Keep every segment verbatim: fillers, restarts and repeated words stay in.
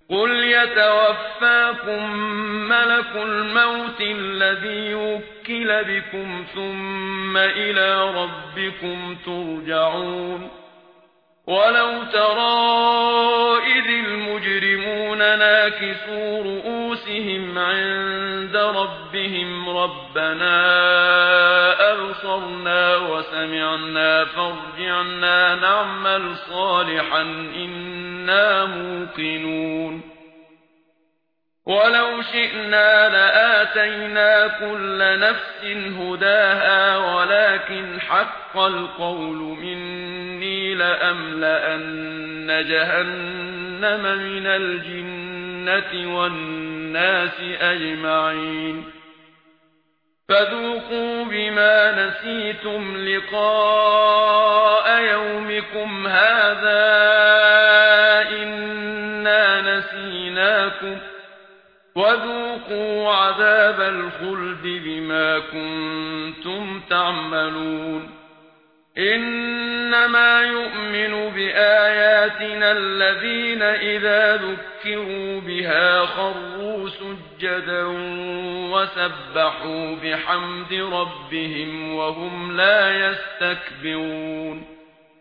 قل يتوفاكم ملك الموت الذي وكل بكم ثم إلى ربكم ترجعون ولو ترى إذ المجرمون ناكسوا رؤوسهم عند ربهم ربنا أبصرنا وسمعنا فارجعنا نعمل صالحا إنا موقنون ولو شئنا لآتينا كل نفس هداها ولكن حق القول مني لأملأن جهنم من الجنة والناس أجمعين فذوقوا بما نسيتم لقاء يومكم هذا إنا نسيناكم وذوقوا عذاب الخلد بما كنتم تعملون إنما يؤمن بآياتنا الذين إذا ذكروا بها خروا سجدا وسبحوا بحمد ربهم وهم لا يستكبرون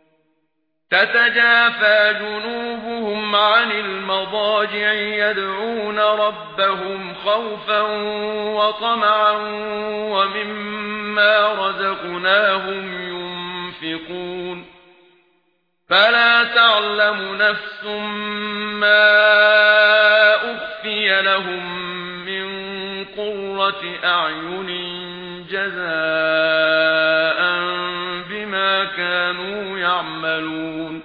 تتجافى جنوبهم عن المضاجع يدعون ربهم خوفا وطمعا ومما رزقناهم ينفقون فلا تعلم نفس ما أخفي لهم من قرة أعين جزاء بما كانوا يعملون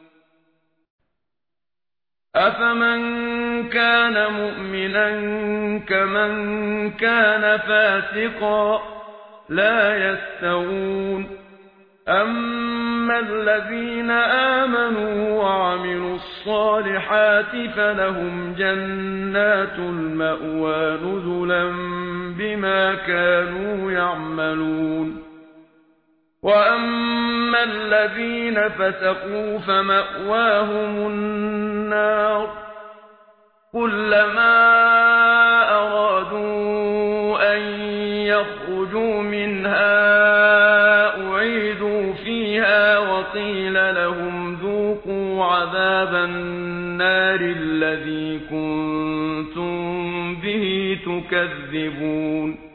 أفمن كان مؤمنا كمن كان فاسقا لا يستوون أما الذين آمنوا وعملوا الصالحات فلهم جنات المأوى نزلا بما كانوا يعملون وأما الذين فسقوا فمأواهم النار كلما أرادوا أن يخرجوا منها أعيدوا فيها وقيل لهم ذوقوا عذاب النار الذي كنتم به تكذبون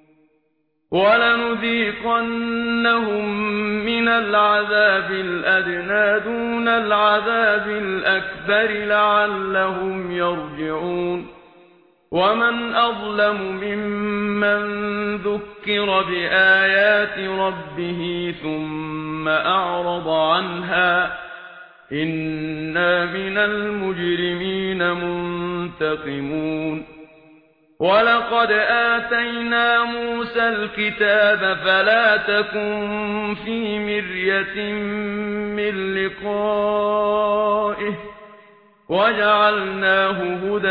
ولنذيقنهم من العذاب الأدنى دون العذاب الأكبر لعلهم يرجعون ومن أظلم ممن ذكر بآيات ربه ثم أعرض عنها إنا من المجرمين منتقمون ولقد آتينا موسى الكتاب فلا تكن في مرية من لقائه وجعلناه هدى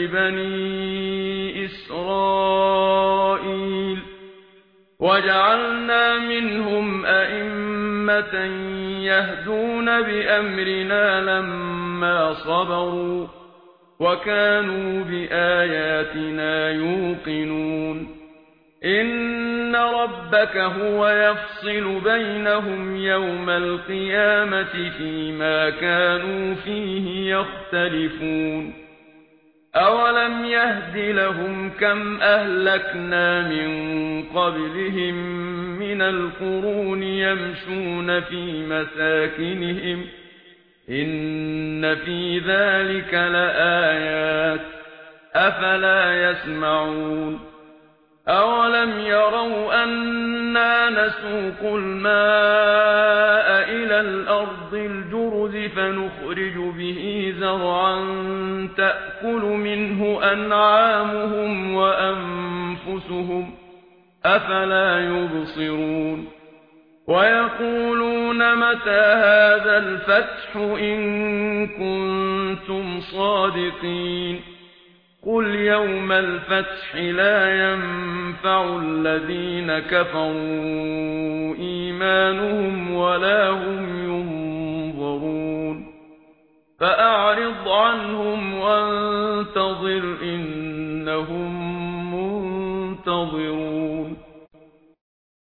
لبني إسرائيل وجعلنا منهم أئمة يهدون بأمرنا لما صبروا وكانوا بآياتنا يوقنون إن ربك هو يفصل بينهم يوم القيامة فيما كانوا فيه يختلفون أولم يهد لهم كم أهلكنا من قبلهم من القرون يمشون في مساكنهم إن في ذلك لآيات أفلا يسمعون أولم يروا أنا نسوق الماء إلى الأرض الجرز فنخرج به زرعا تأكل منه أنعامهم وأنفسهم أفلا يبصرون ويقولون متى هذا الفتح إن كنتم صادقين قل يوم الفتح لا ينفع الذين كفروا إيمانهم ولا هم ينظرون فأعرض عنهم وانتظر إنهم منتظرون